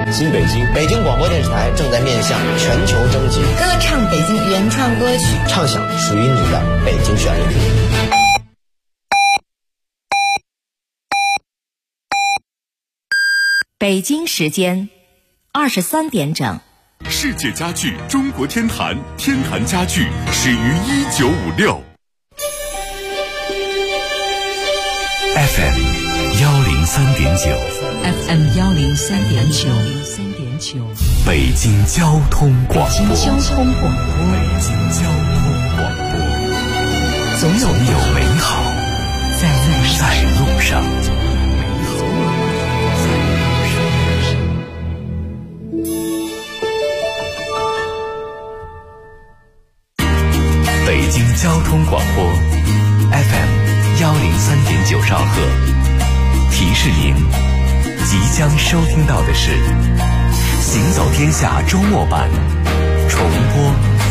新北京，北京广播电视台正在面向全球征集歌唱北京原创歌曲， 唱响属于你的北京旋律。 北京时间23点整。 世界家具中国天坛，天坛家具始于1956。FM 103.9 FM 103.9， 北京交通广播。 北京交通广播，总有美好在路上。北京交通广播 FM 103.9兆赫，提示您即将收听到的是行走天下周末版重播。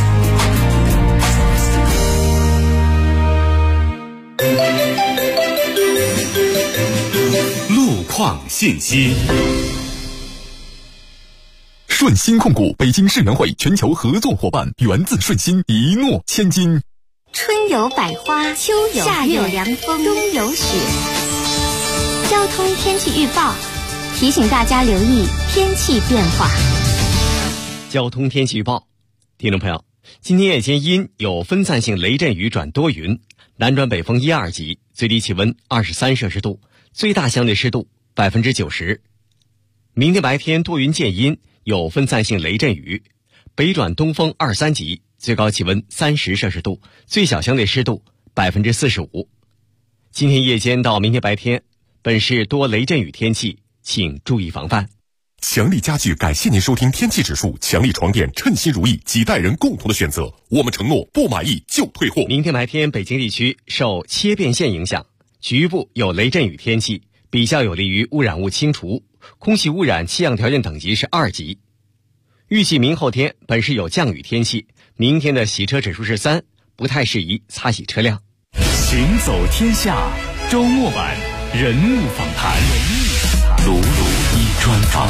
路况信息。顺鑫控股北京世园会全球合作伙伴，源自顺鑫，一诺千金。 春有百花，秋有夏有凉风，冬有雪。交通天气预报提醒大家留意天气变化。 交通天气预报，听众朋友，今天夜间阴有分散性雷阵雨转多云，南转北风1、2级，最低气温23摄氏度，最大相对湿度90%。明天白天多云见阴，有分散性雷阵雨，北转东风2、3级，最高气温30摄氏度，最小相对湿度45%。今天夜间到明天白天，本市多雷阵雨天气，请注意防范。 强力家具感谢您收听天气指数，强力床垫称心如意，几代人共同的选择。我们承诺不满意就退货。 明天白天北京地区受切变线影响，局部有雷阵雨天气，比较有利于污染物清除，空气污染气象条件等级是2级。预计明后天本市有降雨天气，明天的洗车指数是3，不太适宜擦洗车辆。 行走天下周末版人物访谈，鲁鲁一专访。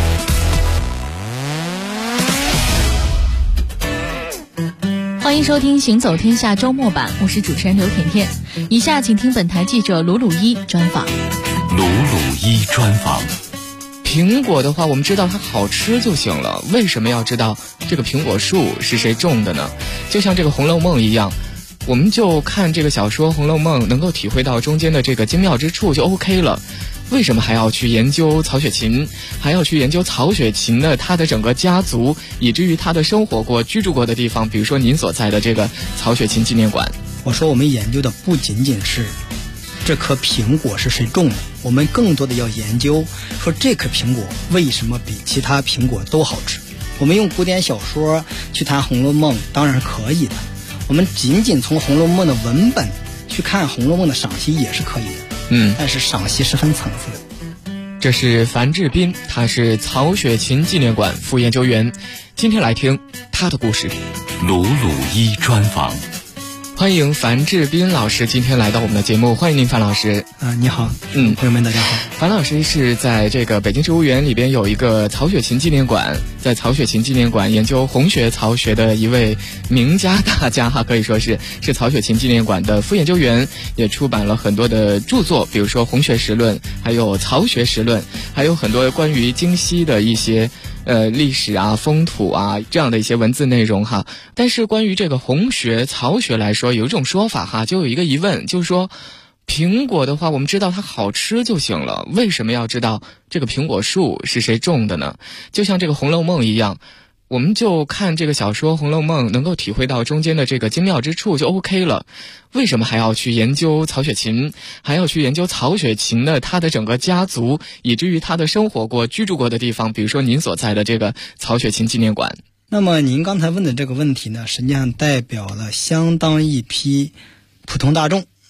欢迎收听《行走天下》周末版，我是主持人刘甜甜。以下请听本台记者鲁鲁一专访。 鲁鲁一专访。 苹果的话，我们知道它好吃就行了，为什么要知道这个苹果树是谁种的呢？就像这个《红楼梦》一样，我们就看这个小说《红楼梦》，能够体会到中间的这个精妙之处就 OK 了。为什么还要去研究曹雪芹，还要去研究曹雪芹的他的整个家族，以至于他的生活过、居住过的地方，比如说您所在的这个曹雪芹纪念馆？ 我说我们研究的不仅仅是这颗苹果是谁种的，我们更多的要研究说这颗苹果为什么比其他苹果都好吃。我们用古典小说去谈《红楼梦》当然是可以的，我们仅仅从《红楼梦》的文本去看《红楼梦》的赏析也是可以的。但是赏析是分层次的。 这是樊志斌，他是曹雪芹纪念馆副研究员，今天来听他的故事。 鲁鲁一专访。 欢迎樊志斌老师今天来到我们的节目，欢迎您樊老师。 你好，朋友们大家好。 樊老师是在这个北京植物园里边有一个曹雪芹纪念馆，在曹雪芹纪念馆研究红学曹学的一位名家大家可以说是曹雪芹纪念馆的副研究员，也出版了很多的著作，比如说《红学实论》，还有《曹学实论》，还有很多关于京西的一些历史啊、风土啊这样的一些文字内容哈。但是关于这个红学、曹学来说，有一种说法哈，就有一个疑问，就是说苹果的话，我们知道它好吃就行了，为什么要知道这个苹果树是谁种的呢？就像这个《红楼梦》一样，我们就看这个小说《红楼梦》，能够体会到中间的这个精妙之处就 OK 了。为什么还要去研究曹雪芹，还要去研究曹雪芹的他的整个家族，以至于他的生活过、居住过的地方，比如说您所在的这个曹雪芹纪念馆？ 那么您刚才问的这个问题呢，实际上代表了相当一批普通大众，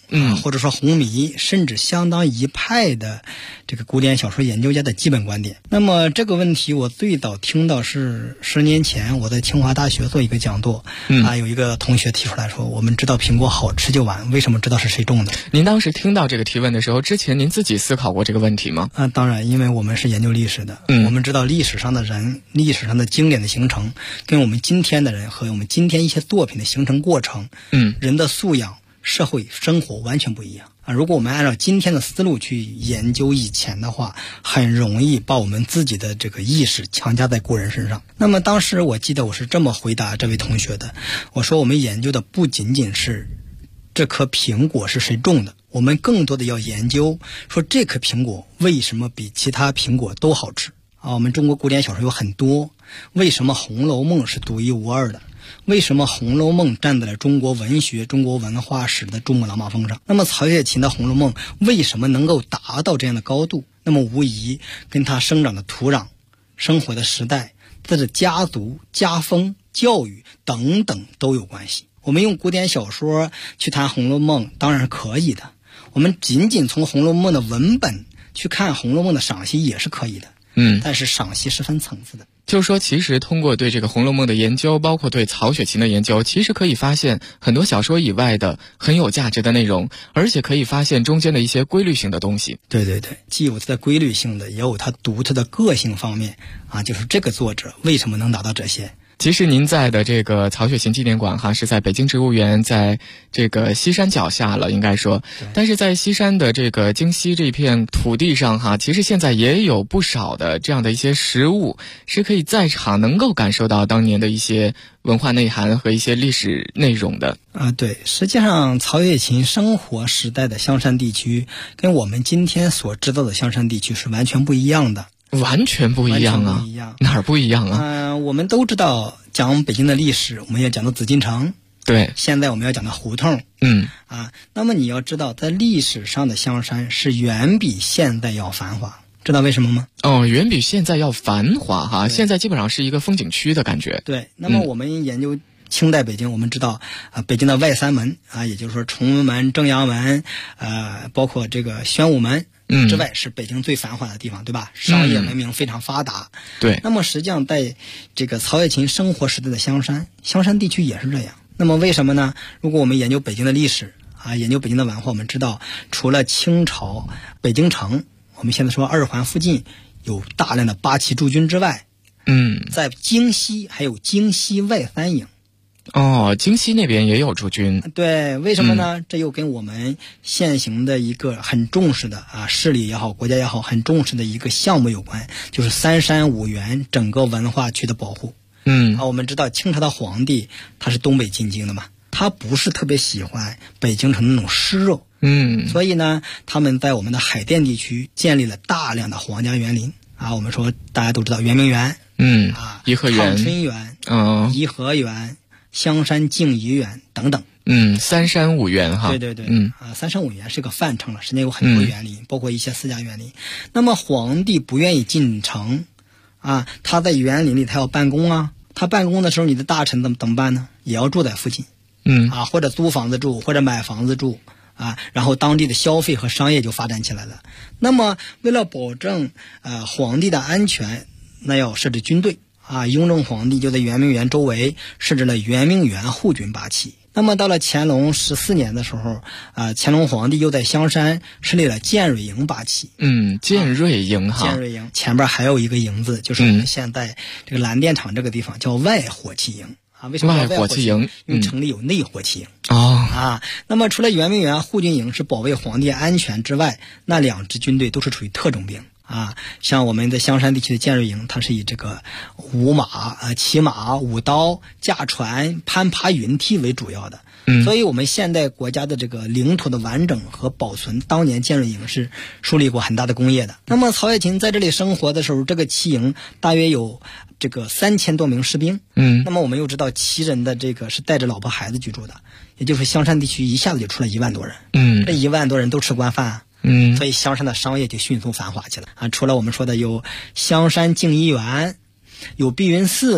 或者说红迷，甚至相当一派的这个古典小说研究家的基本观点。那么这个问题我最早听到是10年前我在清华大学做一个讲座，有一个同学提出来说，我们知道苹果好吃就完，为什么知道是谁种的？ 您当时听到这个提问的时候，之前您自己思考过这个问题吗？ 当然，因为我们是研究历史的，我们知道历史上的人、历史上的经典的形成，跟我们今天的人和我们今天一些作品的形成过程，人的素养、社会生活完全不一样啊！如果我们按照今天的思路去研究以前的话，很容易把我们自己的这个意识强加在古人身上。那么当时我记得我是这么回答这位同学的，我说我们研究的不仅仅是这颗苹果是谁种的，我们更多的要研究说这颗苹果为什么比其他苹果都好吃啊！我们中国古典小说有很多，为什么《红楼梦》是独一无二的？为什么《红楼梦》站在了中国文学、中国文化史的珠穆朗玛峰上？那么曹雪芹的《红楼梦》为什么能够达到这样的高度？那么无疑跟他生长的土壤、生活的时代、他的家族、家风、教育等等都有关系。我们用古典小说去谈《红楼梦》当然是可以的，我们仅仅从《红楼梦》的文本去看《红楼梦》的赏析也是可以的，但是赏析是分层次的。 就是说，其实通过对这个《红楼梦》的研究，包括对曹雪芹的研究，其实可以发现很多小说以外的很有价值的内容，而且可以发现中间的一些规律性的东西。 对对对，既有它的规律性的，也有它独特的个性方面啊，就是这个作者为什么能达到这些。 其实您在的这个曹雪芹纪念馆是在北京植物园，在这个西山脚下了，应该说。但是在西山的这个京西这片土地上其实现在也有不少的这样的一些实物，是可以在场能够感受到当年的一些文化内涵和一些历史内容的。 对，实际上曹雪芹生活时代的香山地区跟我们今天所知道的香山地区是完全不一样的。 完全不一样啊！哪儿不一样啊？ 我们都知道讲北京的历史，我们要讲到紫禁城， 对， 现在我们要讲到胡同，那么你要知道，在历史上的香山是远比现在要繁华，知道为什么吗？ 远比现在要繁华现在基本上是一个风景区的感觉。 对，那么我们研究清代北京，我们知道北京的外三门也就是说崇文门、正阳门，包括这个宣武门之外，是北京最繁华的地方，对吧？商业文明非常发达。 对。 那么实际上在这个曹雪芹生活时代的香山地区也是这样。那么为什么呢？如果我们研究北京的历史研究北京的文化，我们知道除了清朝北京城，我们现在说二环附近有大量的八旗驻军之外，在京西还有京西外三营。 京西那边也有驻军。 对，为什么呢？这又跟我们现行的一个很重视的势力也好，国家也好，很重视的一个项目有关，就是三山五园整个文化区的保护。我们知道清朝的皇帝他是东北进京的嘛，他不是特别喜欢北京城那种湿热，所以呢，他们在我们的海淀地区建立了大量的皇家园林我们说大家都知道圆明园， 颐和园、 畅春园、颐和园、香山静怡园等等。 三山五园对对对，三山五园是个泛称了，实际有很多园林，包括一些私家园林。那么皇帝不愿意进城他在园林里他要办公他办公的时候，你的大臣怎么办呢？也要住在附近，或者租房子住，或者买房子住然后当地的消费和商业就发展起来了。那么为了保证皇帝的安全，那要设置军队雍正皇帝就在圆明园周围设置了圆明园护军8旗。那么到了乾隆14年的时候乾隆皇帝又在香山设立了建瑞营8旗。 建瑞营建瑞营前边还有一个营字，就是我们现在这个蓝靛厂这个地方叫外火器营为什么叫外火器营？因为城里有内火器营那么除了圆明园护军营是保卫皇帝安全之外，那2支军队都是属于特种兵像我们的香山地区的建瑞营，它是以这个舞马、骑马、舞刀、驾船、攀爬云梯为主要的。所以我们现代国家的这个领土的完整和保存，当年建瑞营是树立过很大的功业的。那么曹雪芹在这里生活的时候，这个旗营大约有这个3000多名士兵。那么我们又知道旗人的这个是带着老婆孩子居住的，也就是香山地区一下子就出了1万多人。这1万多人都吃官饭所以香山的商业就迅速繁华起来除了我们说的有香山静怡园，有碧云寺，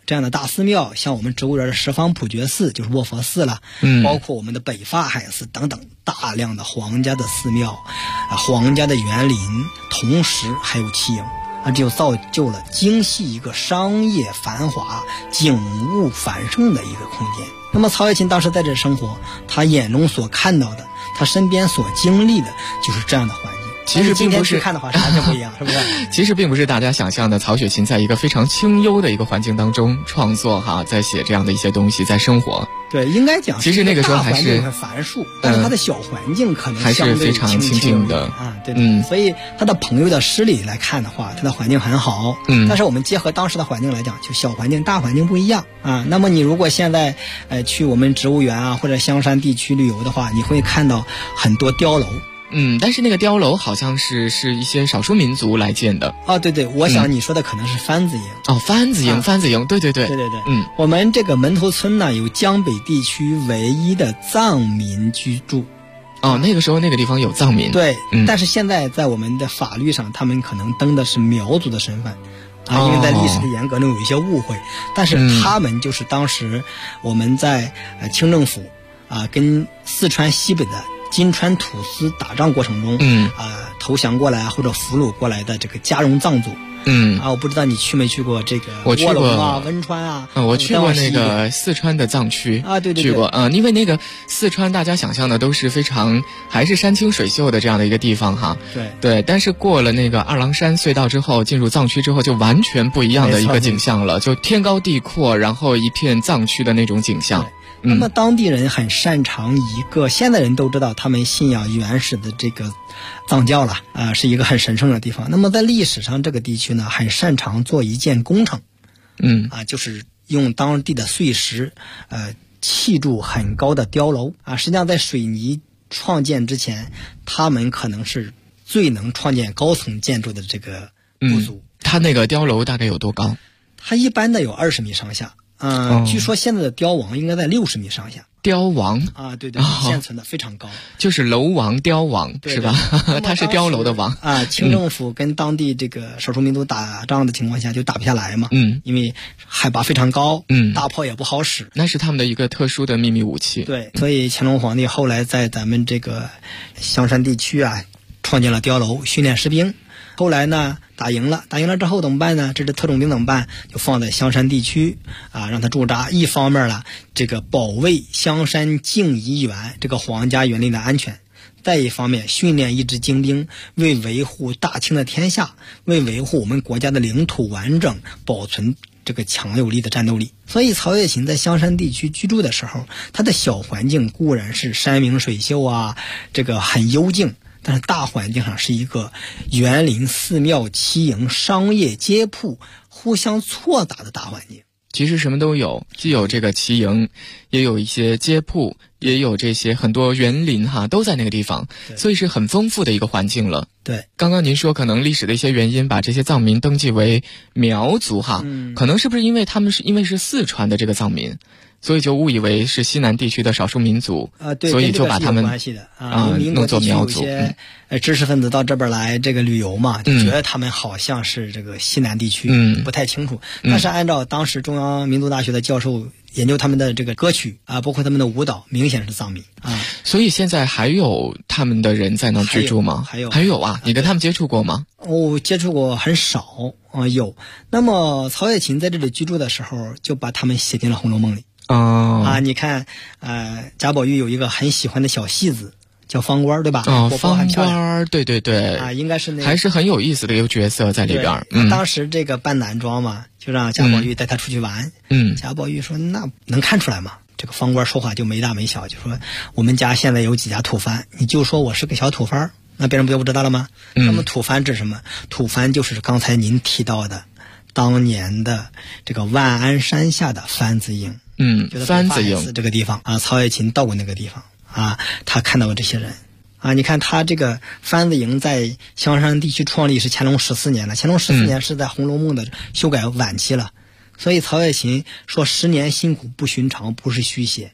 这样的大寺庙，像我们植物园的十方普觉寺，就是卧佛寺了，包括我们的北法海寺等等，大量的皇家的寺庙，皇家的园林，同时还有旗营。这就造就了京西一个商业繁华、景物繁盛的一个空间。那么曹雪芹当时在这生活，他眼中所看到的，他身边所经历的，就是这样的环境。 其实并不是看的话是完全不一样，是不是？ 其实并不是大家想象的，曹雪芹在一个非常清幽的一个环境当中创作在写这样的一些东西，在生活。 对，应该讲， 其实那个时候还是很繁述，但是他的小环境可能还是非常清静的啊。对，所以他的朋友的诗里来看的话，他的环境很好。但是我们结合当时的环境来讲，就小环境、大环境不一样啊。那么你如果现在去我们植物园啊或者香山地区旅游的话，你会看到很多碉楼。 但是那个碉楼好像是一些少数民族来建的。 对，我想你说的可能是番子营。 番子营，番子营，对。 我们这个门头村呢，有江北地区唯一的藏民居住。 那个时候那个地方有藏民。 对，但是现在在我们的法律上，他们可能登的是苗族的身份。因为在历史的严格中有一些误会，但是他们就是当时我们在清政府跟四川西北的金川土司打仗过程中，投降过来或者俘虏过来的这个嘉绒藏族。我不知道你去没去过这个我去过温川啊。 我去过那个四川的藏区对， 去过因为那个四川大家想象的都是非常还是山清水秀的这样的一个地方哈。对，但是过了那个二郎山隧道之后，进入藏区之后，就完全不一样的一个景象了，就天高地阔，然后一片藏区的那种景象。 那么当地人很擅长一个，现在人都知道他们信仰原始的这个藏教了是一个很神圣的地方。那么在历史上这个地区呢，很擅长做一件工程，就是用当地的碎石砌筑很高的碉楼实际上在水泥创建之前，他们可能是最能创建高层建筑的这个部族。 它那个碉楼大概有多高？ 它一般的有20米上下。据说现在的碉王应该在60米上下。 碉王对，现存的非常高， 就是楼王、碉王是吧？它是碉楼的王清政府跟当地这个少数民族打仗的情况下就打不下来嘛。因为海拔非常高，大炮也不好使， 那是他们的一个特殊的秘密武器。 对，所以乾隆皇帝后来在咱们这个香山地区创建了碉楼，训练士兵。后来呢，打赢了之后怎么办呢？这支特种兵怎么办？就放在香山地区让他驻扎。一方面呢，这个保卫香山静怡园这个皇家园林的安全；再一方面，训练一支精兵，为维护大清的天下，为维护我们国家的领土完整，保存这个强有力的战斗力。所以曹雪芹在香山地区居住的时候，他的小环境固然是山明水秀这个很幽静。但是大环境上是一个园林、寺庙、旗营、商业街铺互相错杂的大环境。 其实什么都有，既有这个旗营，也有一些街铺，也有这些很多园林都在那个地方，所以是很丰富的一个环境了。 对， 刚刚您说可能历史的一些原因把这些藏民登记为苗族可能是不是因为他们是四川的这个藏民，所以就误以为是西南地区的少数民族对， 所以就把他们弄作苗族。 有些知识分子到这边来这个旅游嘛，就觉得他们好像是这个西南地区，不太清楚。但是按照当时中央民族大学的教授研究他们的这个歌曲包括他们的舞蹈，明显是藏民所以现在还有他们的人在那居住吗？ 还有你跟他们接触过吗？ 我接触过很少有。那么曹雪芹在这里居住的时候，就把他们写进了《红楼梦》里。你看贾宝玉有一个很喜欢的小戏子叫方官，对吧？ 方官，对应该是还是很有意思的一个角色在里边。 当时这个扮男装嘛，就让贾宝玉带他出去玩。贾宝玉说那能看出来吗？这个方官说话就没大没小，就说我们家现在有几家土番，你就说我是个小土番，那别人不就不知道了吗？那么土番指什么？土番就是刚才您提到的当年的这个万安山下的番子营。番子营这个地方曹雪芹到过那个地方他看到过这些人你看他这个番子营在香山地区创立是乾隆14年了，乾隆14年是在《红楼梦》的修改晚期了，所以曹雪芹说10年辛苦不寻常，不是虚写。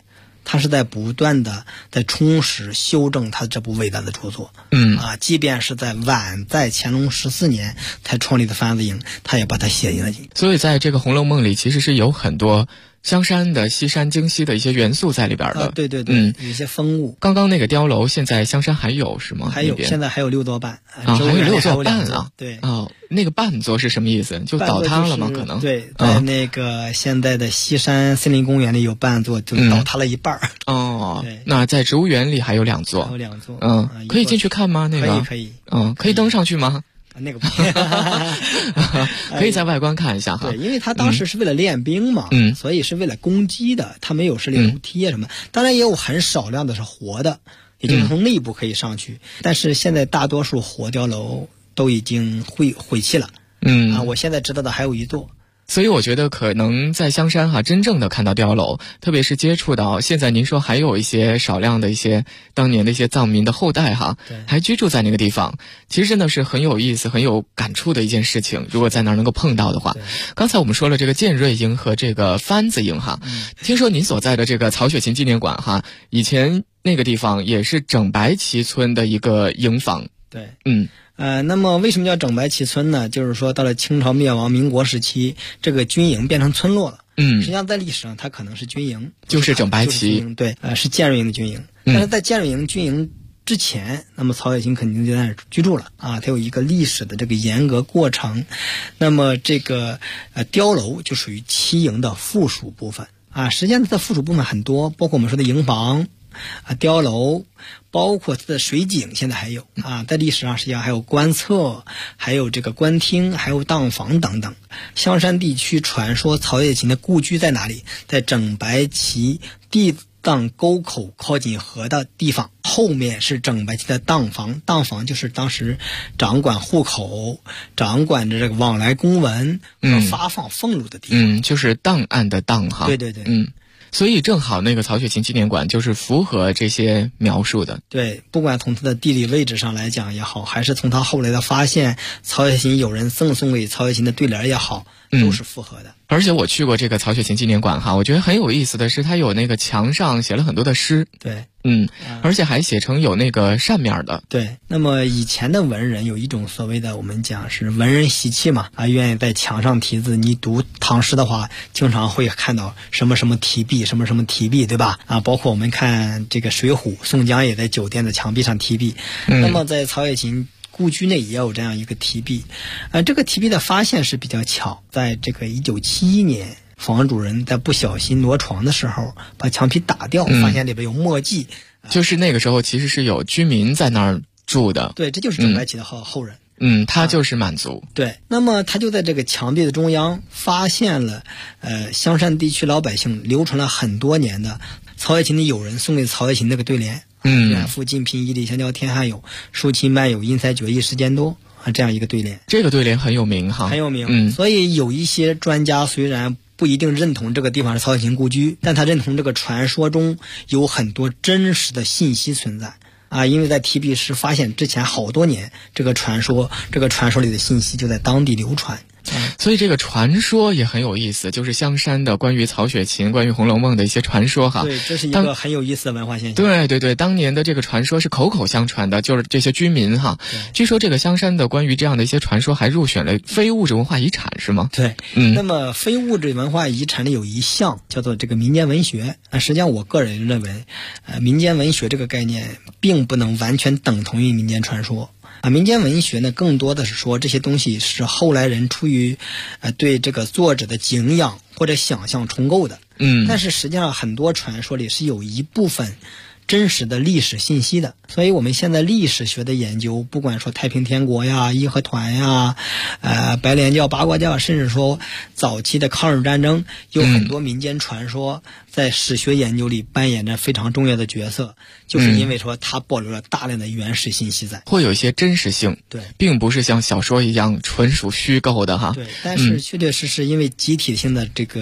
他是在不断的在充实修正他这部伟大的著作。即便是在晚在乾隆14年才创立的番子营，他也把它写进了。 所以在这个《红楼梦》里，其实是有很多香山的西山精西的一些元素在里边的。 对，有一些风物。 刚刚那个碉楼，现在香山还有是吗？ 还有，现在还有6座半还有6座半啊。 对那个半座是什么意思？就倒塌了吗？可能对，在那个现在的西山森林公园里有半座，就倒塌了一半。 那在植物园里还有2座。 还有2座。 可以进去看吗？那个可以。 可以登上去吗？ 那个不行。 可以在外观看一下哈。 对，因为他当时是为了练兵嘛，所以是为了攻击的，他没有设立楼梯啊什么。当然也有很少量的是活的，也就是从内部可以上去。但是现在大多数活碉楼都已经毁弃了。我现在知道的还有1座。 所以我觉得可能在香山真正的看到碉楼，特别是接触到现在您说还有一些少量的一些当年的一些藏民的后代还居住在那个地方，其实真的是很有意思很有感触的一件事情。如果在那儿能够碰到的话，刚才我们说了这个建瑞营和这个番子营听说您所在的这个曹雪芹纪念馆以前那个地方也是整白旗村的一个营房。 对。那么为什么叫整白旗村呢？就是说到了清朝灭亡民国时期，这个军营变成村落了。实际上在历史上它可能是军营， 就是整白旗。 对，是建瑞营的军营。但是在建瑞营军营之前，那么曹雪芹肯定就在那儿居住了它有一个历史的这个严格过程。那么这个碉楼就属于旗营的附属部分实际上它的附属部分很多，包括我们说的营房碉楼，包括它的水井，现在还有在历史上实际上还有官厕，还有这个官厅，还有当房等等。香山地区传说曹雪芹的故居在哪里？在整白旗地藏沟口靠近河的地方，后面是整白旗的当房。当房就是当时掌管户口，掌管着这个往来公文和发放俸禄的地方。 就是档案的档对。 所以正好那个曹雪芹纪念馆就是符合这些描述的。 对，不管从它的地理位置上来讲也好，还是从它后来的发现，曹雪芹有人赠送给曹雪芹的对联也好，都是符合的。 而且我去过这个曹雪芹纪念馆我觉得很有意思的是，它有那个墙上写了很多的诗。 对。 而且还写成有那个扇面的。 对，那么以前的文人有一种所谓的我们讲是文人习气嘛愿意在墙上题字。你读唐诗的话，经常会看到什么什么题壁，什么什么题壁，对吧包括我们看这个水浒，宋江也在酒店的墙壁上题壁。那么在曹雪芹故居内也有这样一个题壁这个题壁的发现是比较巧，在这个1971年房主人在不小心挪床的时候把墙皮打掉，发现里边有墨迹就是那个时候其实是有居民在那儿住的。 对，这就是整白旗的后人。 他就是满族。 对，那么他就在这个墙壁的中央发现了香山地区老百姓流传了很多年的曹雪芹的友人送给曹雪芹那个对联远赴近贫，以礼相交天下有，疏亲漫友，因财决议世间多这样一个对联。 这个对联很有名很有名。所以有一些专家虽然不一定认同这个地方是曹雪芹故居，但他认同这个传说中有很多真实的信息存在因为在题壁时发现之前好多年，这个传说里的信息就在当地流传。 所以这个传说也很有意思，就是香山的关于曹雪芹、关于《红楼梦》的一些传说对，这是一个很有意思的文化现象。 对，当年的这个传说是口口相传的，就是这些居民据说这个香山的关于这样的一些传说还入选了非物质文化遗产，是吗？ 对。那么非物质文化遗产里有一项叫做这个民间文学实际上我个人认为民间文学这个概念并不能完全等同于民间传说民间文学呢，更多的是说这些东西是后来人出于对这个作者的敬仰或者想象重构的但是实际上很多传说里是有一部分真实的历史信息的。所以我们现在历史学的研究，不管说太平天国呀、义和团呀、白莲教、八卦教，甚至说早期的抗日战争，有很多民间传说在史学研究里扮演着非常重要的角色，就是因为说它保留了大量的原始信息在， 会有一些真实性。 对， 并不是像小说一样纯属虚构的对，但是确确实实因为集体性的这个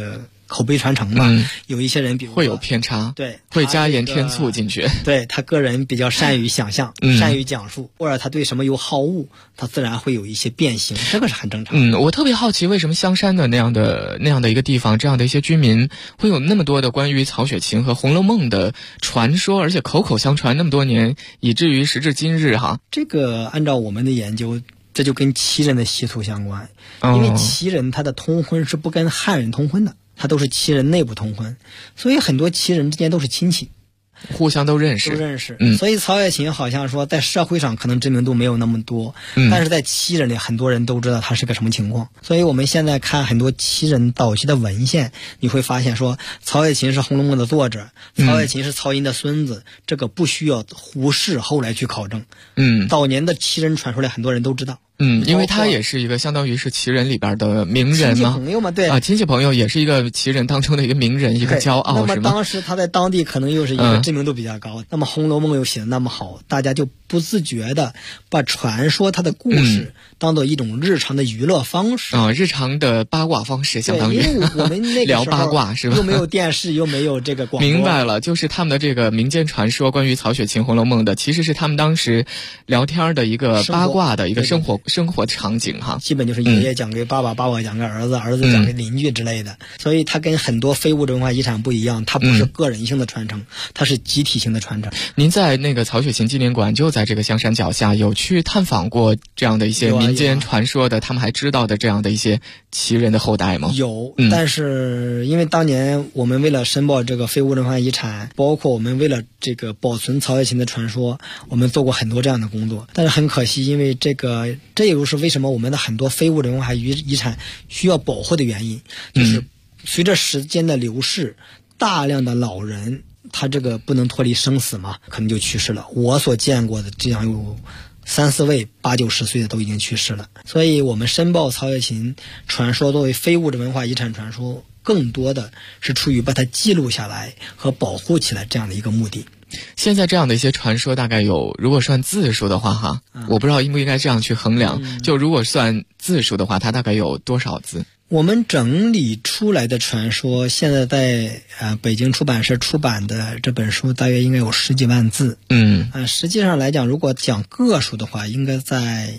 口碑传承嘛，有一些人比如会有偏差， 对， 会加盐添醋进去。 对，他个人比较善于想象，善于讲述，或者他对什么有好恶，他自然会有一些变形，这个是很正常。 我特别好奇，为什么香山的那样的一个地方，这样的一些居民会有那么多的关于曹雪芹和《红楼梦》的传说，而且口口相传那么多年，以至于时至今日哈。 这个按照我们的研究，这就跟旗人的习俗相关，因为旗人他的通婚是不跟汉人通婚的，他都是旗人内部通婚，所以很多旗人之间都是亲戚， 互相都认识。 所以曹雪芹好像说在社会上可能知名度没有那么多，但是在旗人里很多人都知道他是个什么情况。所以我们现在看很多旗人早期的文献，你会发现说曹雪芹是《红楼梦》的作者，曹雪芹是曹寅的孙子，这个不需要胡适后来去考证。早年的旗人传出来很多人都知道。 因为他也是一个相当于是旗人里边的名人嘛， 亲戚朋友嘛，对亲戚朋友也是一个旗人当中的一个名人，一个骄傲。 那么当时他在当地可能又是一个知名度比较高，那么《红楼梦》又写得那么好，大家就不自觉的把传说他的故事当做一种日常的娱乐方式日常的八卦方式，相当于因为我们那个聊八卦是吧？ 又没有电视，又没有这个广播。 明白了，就是他们的这个民间传说，关于曹雪芹《红楼梦》的，其实是他们当时聊天的一个八卦的一个生活场景哈。 基本就是爷爷讲给爸爸，爸爸讲给儿子，儿子讲给邻居之类的。所以它跟很多非物质文化遗产不一样，它不是个人性的传承，它是集体性的传承。 您在那个曹雪芹纪念馆就在这个香山脚下，有去探访过这样的一些民间传说的，他们还知道的这样的一些旗人的后代吗？ 有，但是因为当年我们为了申报这个非物质文化遗产，包括我们为了这个保存曹雪芹的传说，我们做过很多这样的工作。但是很可惜，因为这也就是为什么我们的很多非物质文化遗产需要保护的原因，就是随着时间的流逝，大量的老人他这个不能脱离生死嘛，可能就去世了。我所见过的这样有3、4位8、90岁的都已经去世了。所以我们申报曹雪芹传说作为非物质文化遗产传说，更多的是出于把它记录下来和保护起来这样的一个目的。 现在这样的一些传说大概有，如果算字数的话哈，我不知道应不应该这样去衡量，就如果算字数的话，它大概有多少字？ 我们整理出来的传说，现在在北京出版社出版的这本书大约应该有10几万字。实际上来讲，如果讲个数的话，应该在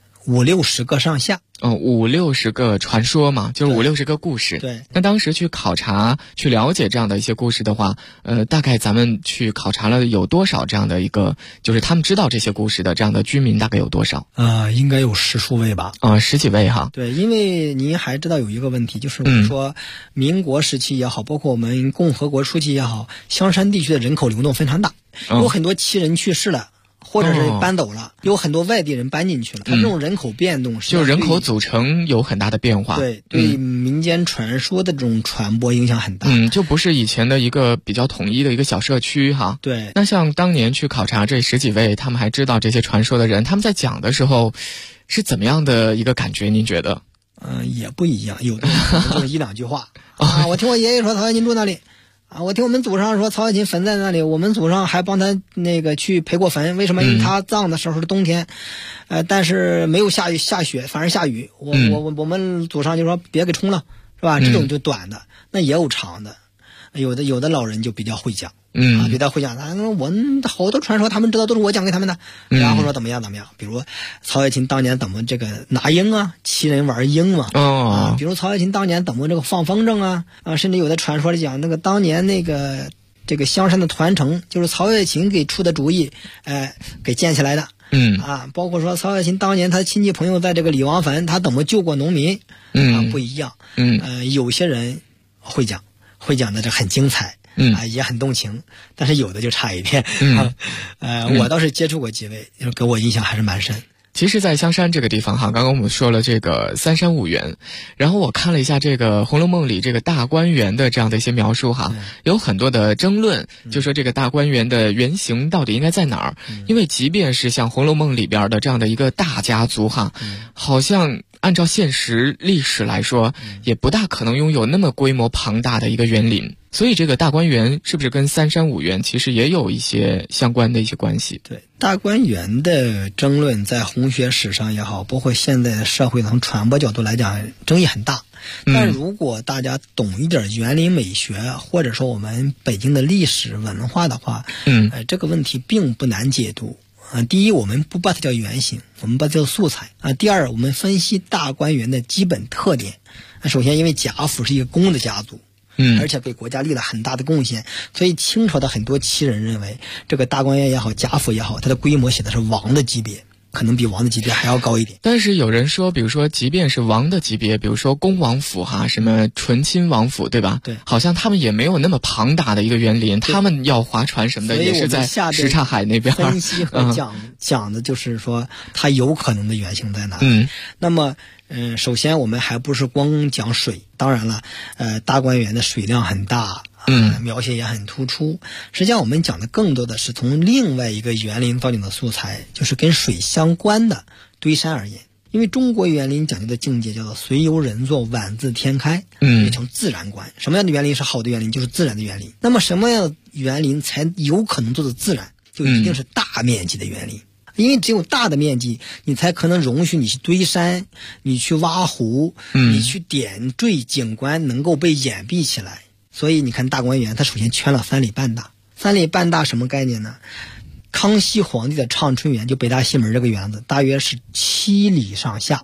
50、60个上下。 50、60个传说嘛，就是50、60个故事。 对。 那当时去考察、去了解这样的一些故事的话，大概咱们去考察了有多少这样的一个，就是他们知道这些故事的这样的居民大概有多少？ 应该有10数位吧。 10几位哈。 对，因为您还知道有一个问题，就是我们说民国时期也好，包括我们共和国初期也好，香山地区的人口流动非常大，有很多旗人去世了。或者是搬走了，有很多外地人搬进去了，它这种人口变动就人口组成有很大的变化， 对民间传说的这种传播影响很大， 就不是以前的一个比较统一的一个小社区哈。 对， 那像当年去考察这10几位，他们还知道这些传说的人，他们在讲的时候是怎么样的一个感觉？您觉得？ 也不一样，有的就是1、2句话我听我爷爷说曹雪芹住那里。我听我们祖上说曹雪芹坟在那里，我们祖上还帮他那个去陪过坟。为什么？因为他葬的时候是冬天，但是没有下雪，反而下雨。我们祖上就说别给冲了，是吧？这种就短的，那也有长的。有的老人就比较会讲，比较会讲。我们好多传说他们知道都是我讲给他们的，然后说怎么样，比如曹雪芹当年怎么这个拿鹰啊，旗人玩鹰嘛，比如曹雪芹当年怎么这个放风筝啊，甚至有的传说里讲那个当年这个香山的团城就是曹雪芹给出的主意，给建起来的。包括说曹雪芹当年他亲戚朋友在这个李王坟，他怎么救过农民，不一样。有些人会讲的这很精彩，也很动情，但是有的就差一点。我倒是接触过几位，给我印象还是蛮深。 其实在香山这个地方哈，刚刚我们说了这个3山5园，然后我看了一下这个《红楼梦》里这个大观园的这样的一些描述哈，有很多的争论，就说这个大观园的原型到底应该在哪儿？因为即便是像《红楼梦》里边的这样的一个大家族哈，好像按照现实历史来说，也不大可能拥有那么规模庞大的一个园林。所以这个大观园是不是跟三山五园其实也有一些相关的一些关系？ 对，大观园的争论在红学史上也好，包括现在的社会从传播角度来讲，争议很大。但如果大家懂一点园林美学，或者说我们北京的历史文化的话，这个问题并不难解读。第一，我们不把它叫原型，我们把它叫素材啊。第二，我们分析大观园的基本特点。首先，因为贾府是一个公的家族，而且给国家立了很大的贡献，所以清朝的很多旗人认为，这个大观园也好，贾府也好，它的规模写的是王的级别，可能比王的级别还要高一点。 但是有人说，比如说即便是王的级别，比如说恭王府什么醇亲王府，对吧？ 对， 好像他们也没有那么庞大的一个园林，他们要划船什么的也是在什刹海那边。 分析和讲的就是说它有可能的原型在哪里。那么首先我们还不是光讲水，当然了，大观园的水量很大，描写也很突出。实际上我们讲的更多的是从另外一个园林造景的素材，就是跟水相关的堆山而言。因为中国园林讲究的境界叫做随游人作，晚自天开，也称自然观。什么样的园林是好的园林？就是自然的园林。那么什么样的园林才有可能做的自然？就一定是大面积的园林。因为只有大的面积，你才可能容许你去堆山，你去挖湖，你去点缀景观能够被掩蔽起来。所以你看大观园，它首先圈了3里半大。3里半大什么概念呢？康熙皇帝的畅春园，就北大西门这个园子，大约是7里上下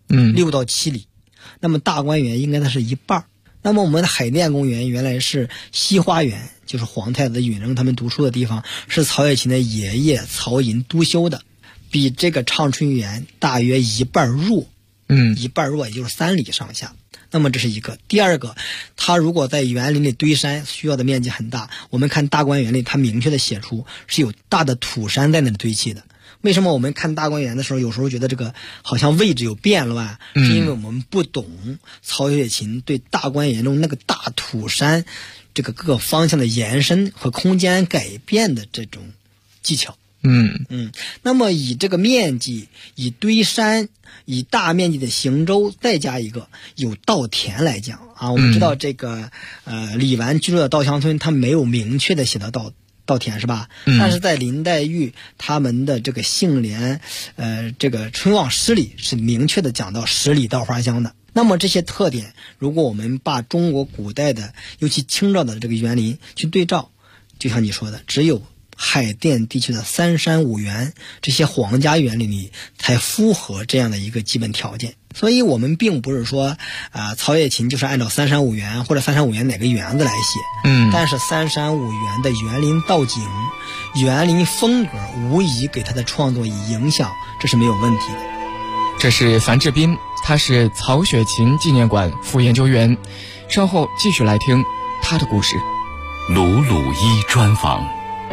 ，6到7里。那么大观园应该它是一半。那么我们的海淀公园原来是西花园，就是皇太子允仍他们读书的地方，是曹雪芹的爷爷曹寅督修的，比这个畅春园大约一半弱，一半弱也就是3里上下。那么这是一个。第二个，它如果在园林里堆山，需要的面积很大。我们看大观园里，它明确的写出是有大的土山在那里堆砌的。为什么我们看大观园的时候，有时候觉得这个好像位置有变乱，是因为我们不懂曹雪芹对大观园中那个大土山这个各个方向的延伸和空间改变的这种技巧。那么以这个面积，以堆山，以大面积的行舟，再加一个有稻田来讲啊，我们知道这个李纨居住的稻香村，它没有明确的写到稻田是吧？但是在林黛玉他们的这个杏帘这个春望诗里是明确的讲到10里稻花香的。那么这些特点，如果我们把中国古代的尤其清朝的这个园林去对照，就像你说的，只有海淀地区的3山5园这些皇家园林里才符合这样的一个基本条件。所以我们并不是说曹雪芹就是按照3山5园或者3山5园哪个园子来写，但是3山5园的园林造景、园林风格无疑给他的创作以影响，这是没有问题的。 这是樊志斌，他是曹雪芹纪念馆副研究员。稍后继续来听他的故事。 鲁鲁一专访。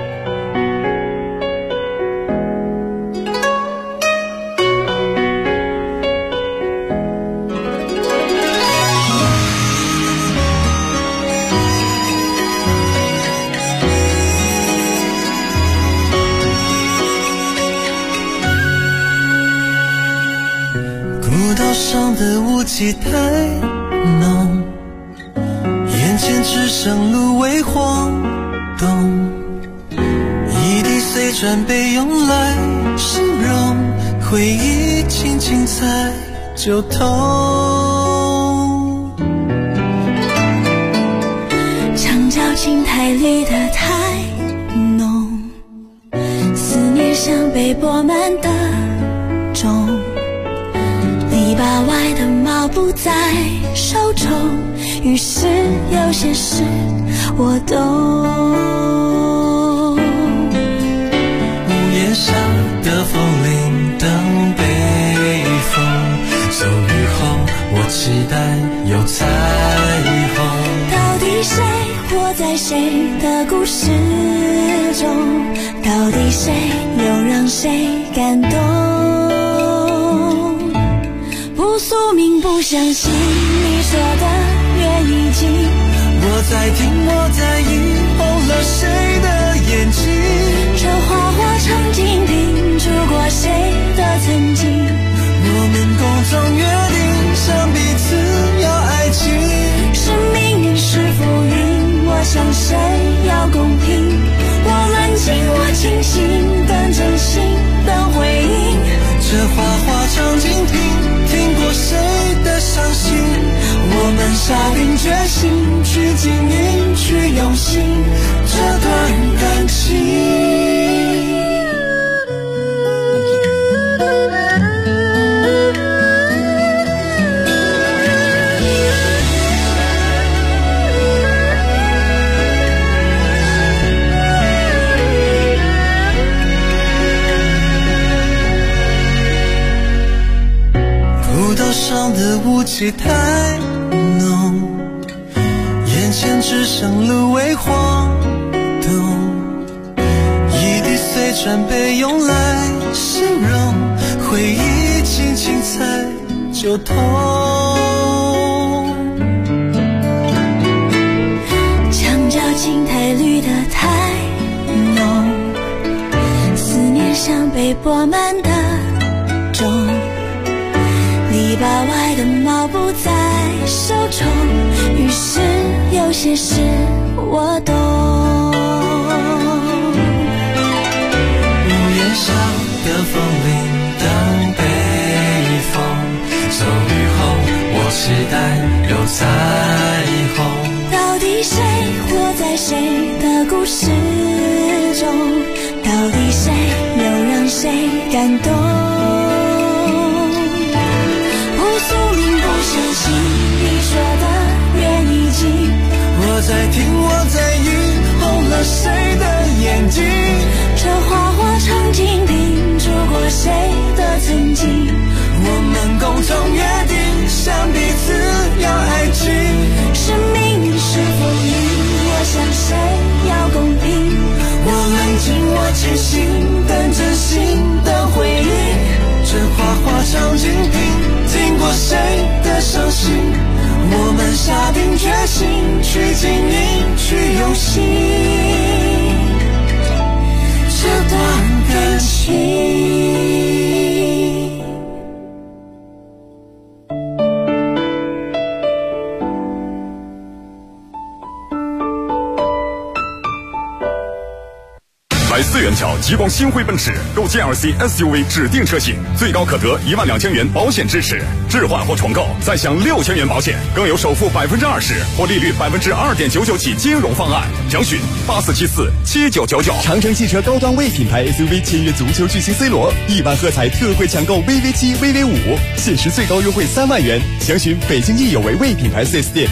上的雾气太浓，眼前只剩芦苇晃动，一滴随转被用来形容，回忆轻轻踩就痛。 墙角青苔绿得太浓，思念像被播满的钟，篱笆外的猫不在手中，于是有些事我懂。 屋檐下的风铃等北风，走雨后我期待有彩虹。 到底谁活在谁的故事中？到底谁又让谁感动？不宿命，不相信你说的约已经。 我在听，我在意，红了谁的眼睛？ 这花花场景拼出过谁的曾经？ 我们共同约定。 下定决心去经营，去用心这段感情。 上的雾气太浓，眼前只剩芦苇晃动，一滴碎砖被用来形容，回忆轻轻踩就痛。 墙角青苔绿得太浓，思念像被播满的钟，篱笆外的猫不在手中，于是有些事我懂。 屋檐上的风铃当北风，走雨后我期待有彩虹。 到底谁活在谁的故事中？到底谁又让谁感动？相信你说的愿意记， 我在听，我在意，红了谁的眼睛？ 这花花场景拼出过谁的曾经？ 我们共同约定，向彼此要爱情。 生命是风雨，我向谁要公平？ 我冷静，我清醒，等真心的回应。这花花场景拼经过谁的伤心？我们下定决心去经营，去用心这段感情。 来4元桥极光星辉奔驰，购 GLC SUV 指定车型，最高可得12000元保险支持，置换或重购再享6000元保险，更有首付20%或利率2.99%起金融方案。详询84747999。 长城汽车高端 V 品牌 SUV 签约足球巨星 C 罗，1万喝彩特惠抢购 VV7、VV5，限时最高优惠3万元。详询北京易有为 V 品牌 4S 店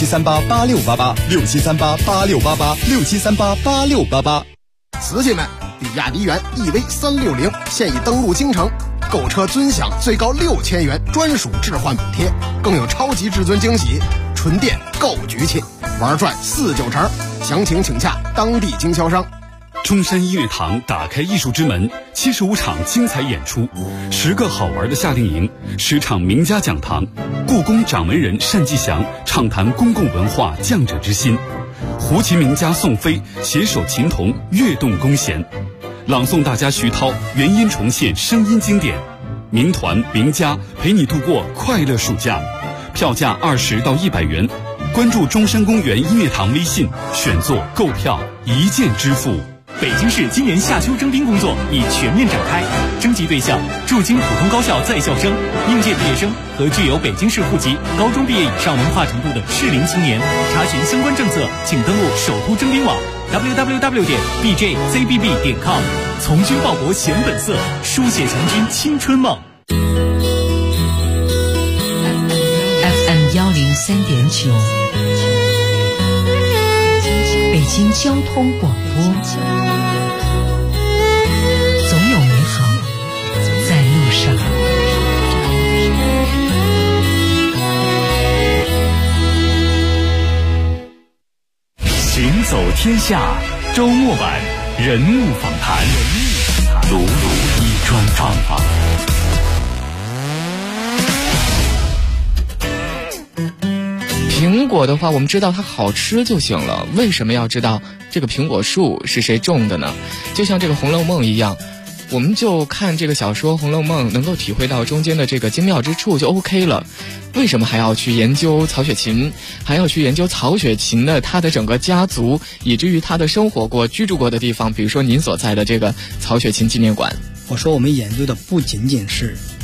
67388688，67388688，67388688。 瓷器们，比亚迪元 EV360现已登陆京城，购车尊享最高6000元专属置换补贴，更有超级至尊惊喜，纯电购局气，玩转4-9成。详情请洽当地经销商。 中山音乐堂打开艺术之门，75场精彩演出，10个好玩的夏令营，10场名家讲堂，故宫掌门人单霁翔畅谈公共文化匠者之心，胡琴名家宋飞携手琴童跃动弓弦，朗诵大家徐涛原音重现声音经典，名团名家陪你度过快乐暑假，票价20到100元。关注中山公园音乐堂微信，选座购票一键支付。 北京市今年夏秋征兵工作已全面展开，征集对象驻京普通高校在校生、应届毕业生和具有北京市户籍、高中毕业以上文化程度的适龄青年。查询相关政策，请登录首都征兵网 www.bjcbb.com。从军报国显本色，书写强军青春梦。 FM 103.9，北京交通广播，总有美好在路上。 行走天下周末版人物访谈，鲁鲁一专访。 苹果的话，我们知道它好吃就行了，为什么要知道这个苹果树是谁种的呢？就像这个《红楼梦》一样，我们就看这个小说《红楼梦》，能够体会到中间的这个精妙之处就 OK 了。为什么还要去研究曹雪芹，还要去研究曹雪芹的他的整个家族，以至于他的生活过、居住过的地方，比如说您所在的这个曹雪芹纪念馆？ 我说我们研究的不仅仅是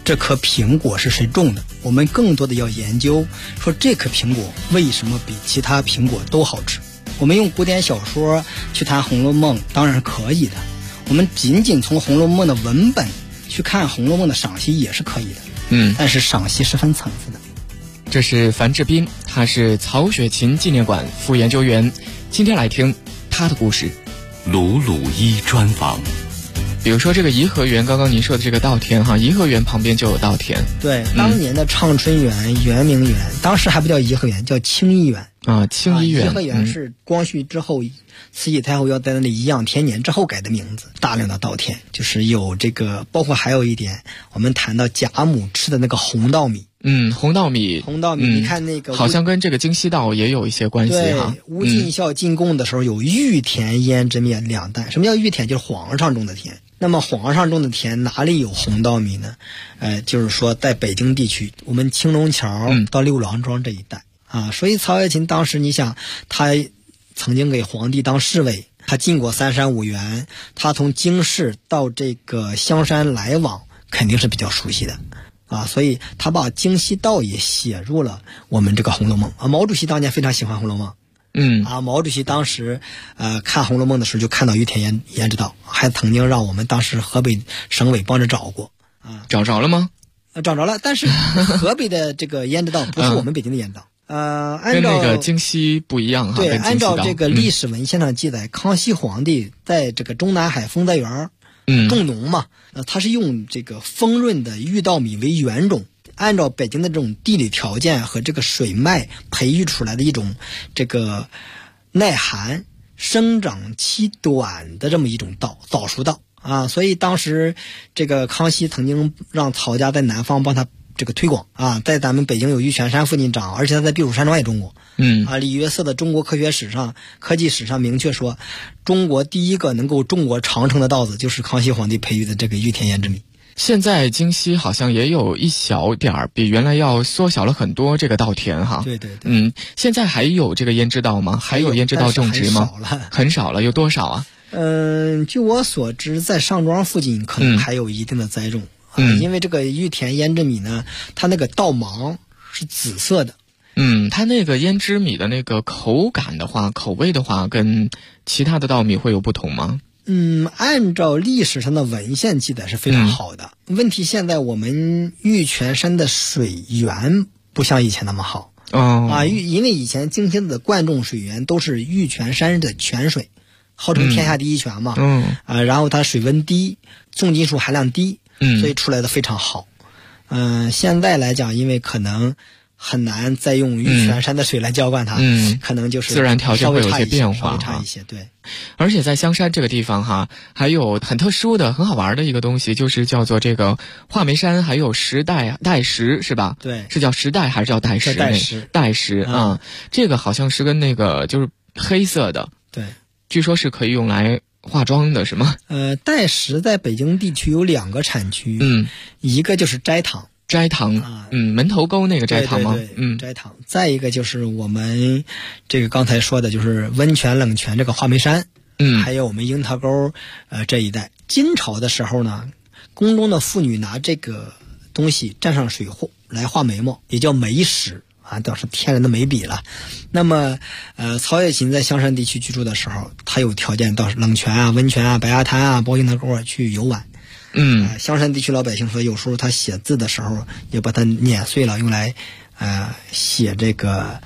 这颗苹果是谁种的，我们更多的要研究说这颗苹果为什么比其他苹果都好吃。我们用古典小说去谈《红楼梦》当然是可以的，我们仅仅从《红楼梦》的文本去看《红楼梦》的赏析也是可以的。但是赏析是分层次的。 这是樊志斌，他是曹雪芹纪念馆副研究员，今天来听他的故事。 鲁鲁一专访。 比如说这个颐和园，刚刚您说的这个稻田哈，颐和园旁边就有稻田。 对，当年的畅春园、圆明园，当时还不叫颐和园，叫清漪园啊。清漪园， 颐和园是光绪之后，慈禧太后要在那里颐养天年之后改的名字。大量的稻田，就是有这个，包括还有一点，我们谈到贾母吃的那个红稻米。 红稻米， 你看那个好像跟这个京西稻也有一些关系哈。 吴进孝进贡的时候有御田胭脂面2担。什么叫御田？就是皇上种的田。那么皇上种的田哪里有红稻米呢？就是说在北京地区，我们青龙桥到六郎庄这一带啊。所以曹雪芹当时，你想，他曾经给皇帝当侍卫，他进过3山5园，他从京市到这个香山来往，肯定是比较熟悉的。所以他把京西稻也写入了我们这个《红楼梦》啊。毛主席当年非常喜欢《红楼梦》，毛主席当时看《红楼梦》的时候就看到御田胭脂稻，还曾经让我们当时河北省委帮着找过啊。 找着了吗？ 找着了，但是河北的这个胭脂稻不是我们北京的胭脂稻。 跟那个京西不一样哈。 对，按照这个历史文献上记载，康熙皇帝在这个中南海丰德园种农嘛，他是用这个丰润的玉稻米为原种，按照北京的这种地理条件和这个水脉培育出来的一种这个耐寒、生长期短的这么一种稻，早熟稻啊。所以当时这个康熙曾经让曹家在南方帮他这个推广啊，在咱们北京有玉泉山附近长，而且他在避暑山庄也种过。李约瑟的中国科技史上明确说，中国第一个能够种过长城的稻子就是康熙皇帝培育的这个御田胭脂米。 现在京西好像也有一小点儿，比原来要缩小了很多这个稻田哈。 对。 现在还有这个胭脂稻吗？还有胭脂稻种植吗？很少了，有多少啊？ 据我所知，在上庄附近可能还有一定的栽种。因为这个御田胭脂米呢，它那个稻芒是紫色的。 它那个胭脂米的那个口感的话，口味的话，跟其他的稻米会有不同吗？ 按照历史上的文献记载是非常好的。问题现在我们玉泉山的水源不像以前那么好。因为以前京西的灌种水源都是玉泉山的泉水，号称天下第一泉嘛。然后它水温低，重金属含量低。所以出来的非常好。现在来讲，因为可能很难再用玉泉山的水来浇灌它，可能就是自然条件会有些变化， 稍微差一些。对， 而且在香山这个地方哈，还有很特殊的、很好玩的一个东西，就是叫做这个画眉山，还有代石，是吧？ 对， 是叫石带还是叫代石？代石啊，这个好像是跟那个就是黑色的， 对， 据说是可以用来化妆的是吗？ 代石在北京地区有2个产区，一个就是斋堂门头沟那个斋堂吗？ 对，斋堂。再一个就是我们这个刚才说的，就是温泉冷泉这个画眉山，还有我们樱桃沟这一带。金朝的时候呢，宫中的妇女拿这个东西蘸上水来画眉毛，也叫眉石。倒是天然的眉笔了。那么曹雪芹在香山地区居住的时候，他有条件到冷泉啊、温泉啊、白鸭滩啊、包樱桃沟啊去游玩。香山地区老百姓说，有时候他写字的时候也把它碾碎了，用来写这个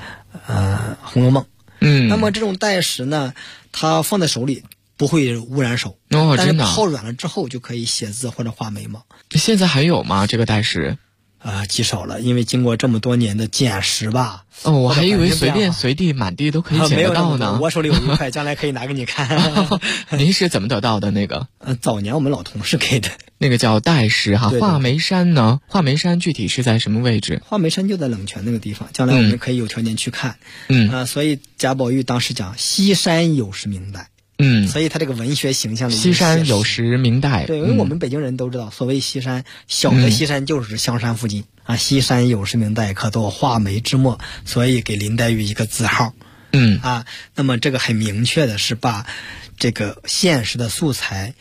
《红楼梦》。那么这种代石呢，它放在手里不会污染手，但是泡软了之后就可以写字或者画眉毛。 现在还有吗？这个代石？ 极少了，因为经过这么多年的捡拾吧。 我还以为随便随地满地都可以捡得到呢。 我手里有一块，将来可以拿给你看。 您是怎么得到的那个？ 早年我们老同事给的。 那个叫代石哈。画眉山呢？画眉山具体是在什么位置？ 画眉山就在冷泉那个地方，将来我们可以有条件去看。所以贾宝玉当时讲西山有石明代。所以他这个文学形象的西山有石明代。 对，因为我们北京人都知道，所谓西山，小的西山就是香山附近西山有石明代，可作画眉之墨，所以给林黛玉一个字号。那么这个很明确的是把这个现实的素材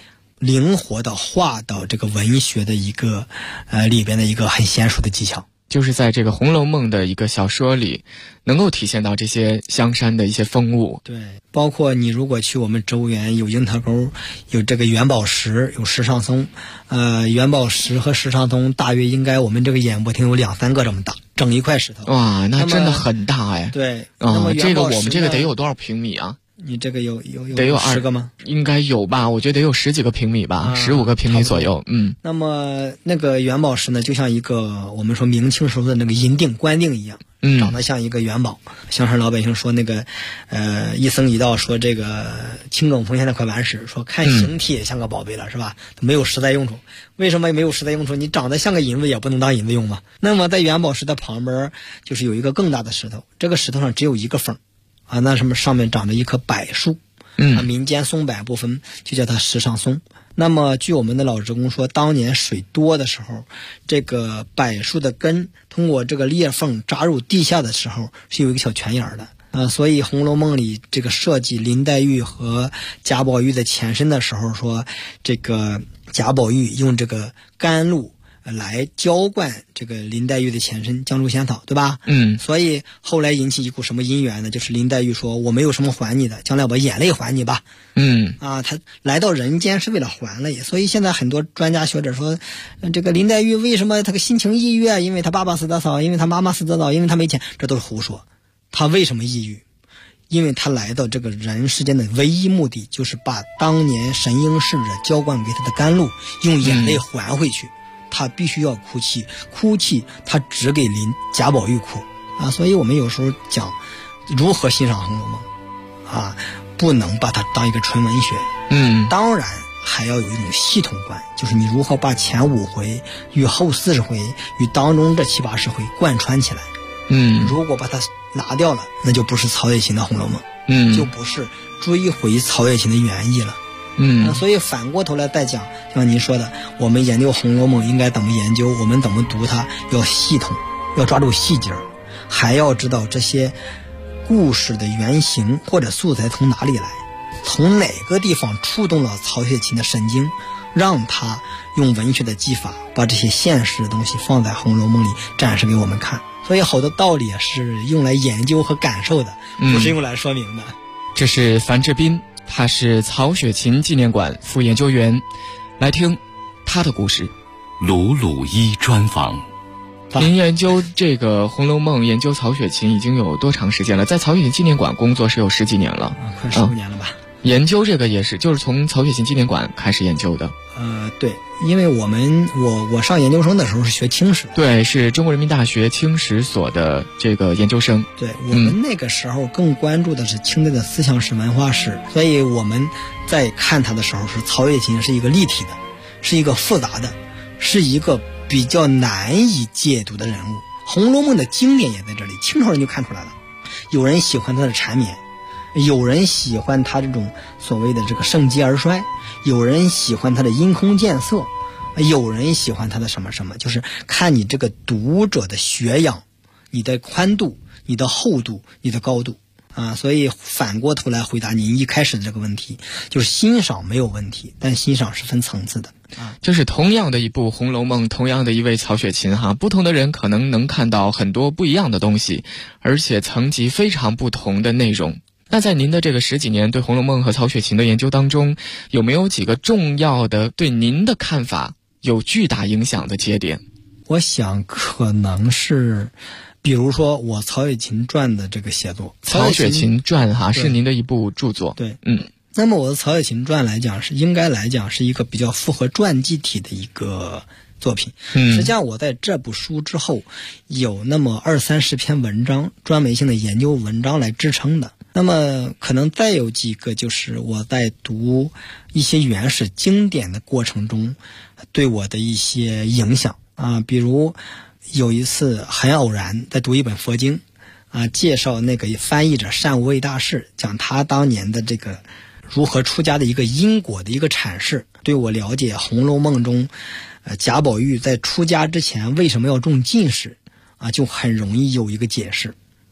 灵活的画到这个文学的一个里边的一个很娴熟的技巧。 就是在这个《红楼梦》的一个小说里，能够体现到这些香山的一些风物。 对，包括你如果去我们植物园，有樱桃沟，有这个元宝石，有石上松，元宝石和石上松大约应该我们这个演播厅有2-3个这么大，整一块石头。 哇，那真的很大哎。 对， 那么这个我们这个得有多少平米啊？ 你这个有得有 10个吗？ 应该有吧，我觉得得有10几个平米吧，15个平米左右。 那么那个元宝石呢，就像一个我们说明清时候的那个银锭、官锭一样，长得像一个元宝。香山老百姓说那个一僧一道说这个青埂峰现在快完事，说看形体也像个宝贝了，是吧？没有实在用处。为什么没有实在用处？你长得像个银子也不能当银子用嘛。那么在元宝石的旁边就是有一个更大的石头，这个石头上只有一个缝啊，那什么上面长着一棵柏树，民间松柏不分，就叫它石上松。那么据我们的老职工说，当年水多的时候，这个柏树的根通过这个裂缝扎入地下的时候是有一个小泉眼的所以《红楼梦》里这个设计林黛玉和贾宝玉的前身的时候说，这个贾宝玉用这个甘露来浇灌这个林黛玉的前身江竹仙草，对吧？所以后来引起一股什么因缘呢？就是林黛玉说我没有什么还你的，将来我把眼泪还你吧。他来到人间是为了还泪，所以现在很多专家学者说，这个林黛玉为什么她个心情抑郁啊？因为她爸爸死得早，因为她妈妈死得早，因为她没钱，这都是胡说。她为什么抑郁？因为她来到这个人世间的唯一目的就是把当年神瑛侍者浇灌给她的甘露用眼泪还回去。他必须要哭泣，哭泣他只给贾宝玉哭所以我们有时候讲如何欣赏《红楼梦》不能把它当一个纯文学，当然还要有一种系统观，就是你如何把前5回与后40回与当中这7、80回贯穿起来。如果把它拿掉了，那就不是曹雪芹的《红楼梦》，就不是追回曹雪芹的原意了。所以反过头来再讲，像您说的，我们研究《红楼梦》应该怎么研究，我们怎么读它，要系统，要抓住细节，还要知道这些故事的原型或者素材从哪里来，从哪个地方触动了曹雪芹的神经，让他用文学的技法把这些现实的东西放在《红楼梦》里展示给我们看。所以好多道理是用来研究和感受的，不是用来说明的。 这是樊志斌，他是曹雪芹纪念馆副研究员，来听他的故事。 鲁鲁一专访。 您研究这个《红楼梦》，研究曹雪芹已经有多长时间了？在曹雪芹纪念馆工作是有10几年了， 快15年了吧。 研究这个也是，就是从曹雪芹纪念馆开始研究的。 对，因为我上研究生的时候是学清史的， 对，是中国人民大学清史所的这个研究生。 对，我们那个时候更关注的是清代的思想史、文化史，所以我们在看它的时候，是曹雪芹是一个立体的，是一个复杂的，是一个比较难以解读的人物。《红楼梦》的经典也在这里，清朝人就看出来了，有人喜欢他的缠绵，有人喜欢他这种所谓的这个盛极而衰，有人喜欢他的阴空见色，有人喜欢他的什么什么，就是看你这个读者的学养，你的宽度，你的厚度，你的高度所以反过头来回答您一开始的这个问题，就是欣赏没有问题，但欣赏是分层次的就是同样的一部《红楼梦》，同样的一位曹雪芹不同的人可能能看到很多不一样的东西，而且层级非常不同的内容。那在您的这个10几年对《红楼梦》和曹雪芹的研究当中，有没有几个重要的对您的看法有巨大影响的节点？ 我想可能是比如说我曹雪芹传的这个写作。 曹雪芹传是您的一部著作。 对，那么我的曹雪芹传来讲应该来讲是一个比较符合传记体的一个作品。实际上我在这部书之后有那么20-30篇文章，专门性的研究文章来支撑的。那么可能再有几个就是我在读一些原始经典的过程中对我的一些影响比如有一次很偶然在读一本佛经介绍那个翻译者单无畏大师，讲他当年的这个如何出家的一个因果的一个阐释，对我了解《红楼梦》中贾宝玉在出家之前为什么要中进士就很容易有一个解释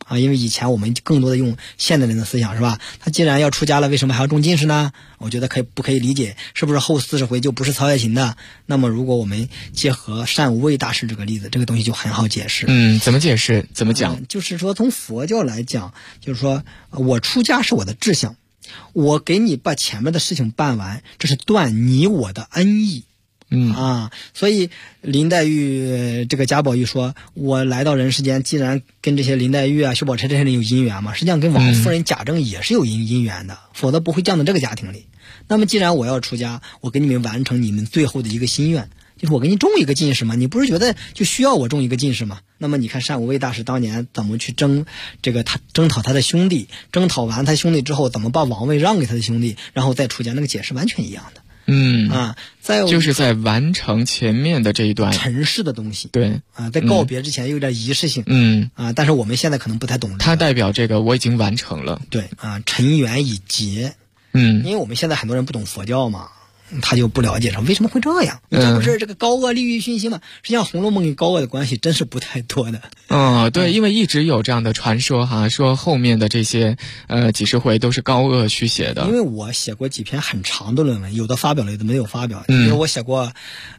啊，因为以前我们更多的用现代人的思想，是吧？他既然要出家了，为什么还要中进士呢？我觉得不可以理解，是不是后40回就不是曹雪芹的？那么如果我们结合单无畏大师这个例子，这个东西就很好解释。 怎么解释？怎么讲？ 就是说从佛教来讲，就是说我出家是我的志向，我给你把前面的事情办完，这是断你我的恩义。所以林黛玉这个贾宝玉说，我来到人世间，既然跟这些林黛玉啊、薛宝钗这些人有姻缘嘛，实际上跟王夫人贾政也是有姻缘的，否则不会降到这个家庭里。那么既然我要出家，我给你们完成你们最后的一个心愿，就是我给你种一个进士嘛，你不是觉得就需要我种一个进士吗？那么你看单无畏大师当年怎么去征讨他的兄弟，征讨完他兄弟之后，怎么把王位让给他的兄弟，然后再出家，那个解释完全一样的。 就是在完成前面的这一段尘世的东西。 对在告别之前有点仪式性。但是我们现在可能不太懂。 它代表这个我已经完成了。 对尘缘已结。因为我们现在很多人不懂佛教嘛，他就不了解说为什么会这样。这不是这个高恶利欲熏心吗？实际上《红楼梦》跟高恶的关系真是不太多的。 对，因为一直有这样的传说哈，说后面的这些几十回都是高恶续写的。 因为我写过几篇很长的论文，有的发表了，有的没有发表。比如我写过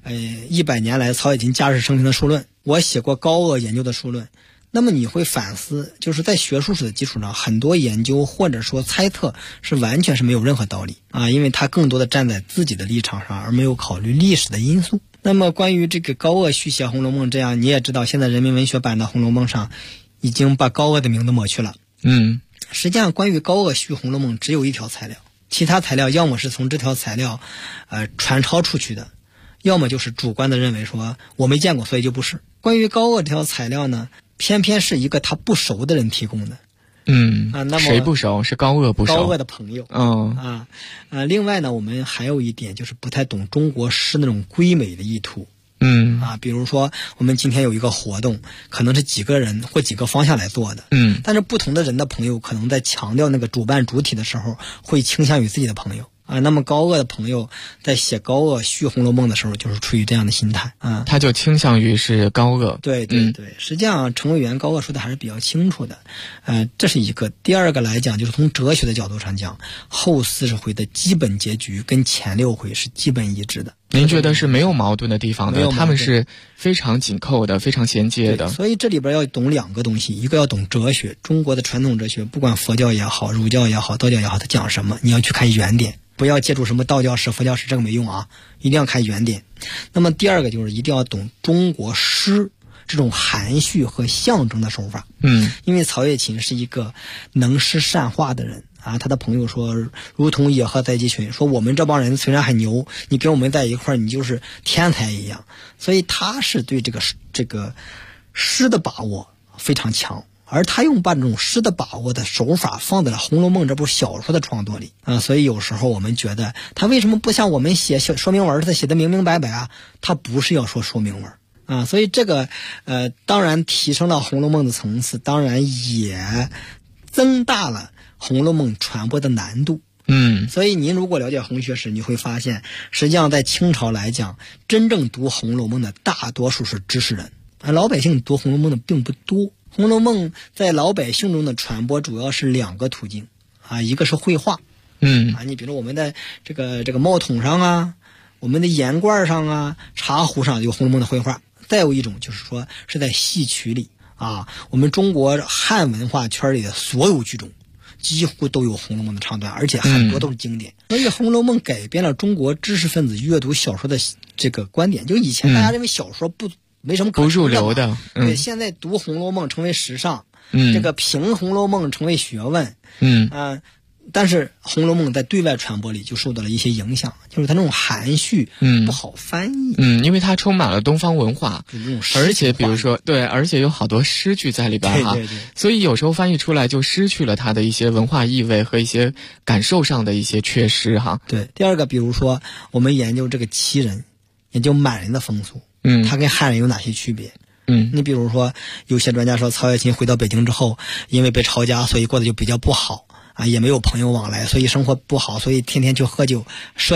100年来曹雪芹家世生平的书论，我写过高恶研究的书论。那么你会反思，就是在学术史的基础上，很多研究或者说猜测是完全是没有任何道理因为它更多的站在自己的立场上，而没有考虑历史的因素。那么关于这个高恶续写《红楼梦》，这样你也知道，现在人民文学版的《红楼梦》上已经把高恶的名字抹去了。实际上关于高恶续《红楼梦》只有一条材料，其他材料要么是从这条材料传抄出去的，要么就是主观的认为说我没见过，所以就不是。关于高恶这条材料呢，偏偏是一个他不熟的人提供的。那么谁不熟？是高恶不熟。 高恶的朋友。另外呢，我们还有一点就是不太懂中国诗那种归美的意图。比如说我们今天有一个活动，可能是几个人或几个方向来做的。但是不同的人的朋友可能在强调那个主办主体的时候，会倾向于自己的朋友。那么高恶的朋友在写高恶续《红楼梦》的时候，就是出于这样的心态他就倾向于是高恶。 对，实际上程维元高恶说的还是比较清楚的。这是一个。第二个来讲，就是从哲学的角度上讲，后40回的基本结局跟前6回是基本一致的。 您觉得是没有矛盾的地方的？他们是非常紧扣的，非常衔接的。 所以这里边要懂2个东西，一个要懂哲学，中国的传统哲学，不管佛教也好，儒教也好，道教也好，它讲什么，你要去看原点，不要借助什么道教史、佛教史，这个没用一定要看原点。那么第二个就是一定要懂中国诗这种含蓄和象征的手法。因为曹雪芹是一个能诗善画的人他的朋友说，如同野鹤在鸡群，说我们这帮人虽然很牛，你跟我们在一块儿，你就是天才一样。所以他是对这个诗的把握非常强，而他把这种诗的把握的手法放在了《红楼梦》这部小说的创作里所以有时候我们觉得他为什么不像我们写说明文，他写的明明白白他不是要说明文所以这个当然提升了《红楼梦》的层次，当然也增大了《红楼梦》传播的难度。所以您如果了解红学史，你会发现实际上在清朝来讲，真正读《红楼梦》的大多数是知识人老百姓读《红楼梦》的并不多。《红楼梦》在老百姓中的传播主要是2个途径一个是绘画你比如我们的这个帽筒上我们的盐罐上茶壶上有《红楼梦》的绘画。再有一种就是说是在戏曲里我们中国汉文化圈里的所有剧种几乎都有《红楼梦》的唱段，而且很多都是经典。所以《红楼梦》改变了中国知识分子阅读小说的这个观点。就以前大家认为小说没什么可不入流的， 对，现在读《红楼梦》成为时尚，这个评《红楼梦》成为学问，但是《红楼梦》在对外传播里就受到了一些影响，就是它那种含蓄不好翻译因为它充满了东方文化，而且比如说而且有好多诗句在里边对， 所以有时候翻译出来就失去了它的一些文化意味和一些感受上的一些缺失对。第二个，比如说我们研究这个旗人，研究满人的风俗它跟汉人有哪些区别你比如说有些专家说曹雪芹回到北京之后，因为被抄家，所以过得就比较不好也没有朋友往来，所以生活不好，所以天天去喝酒赊酒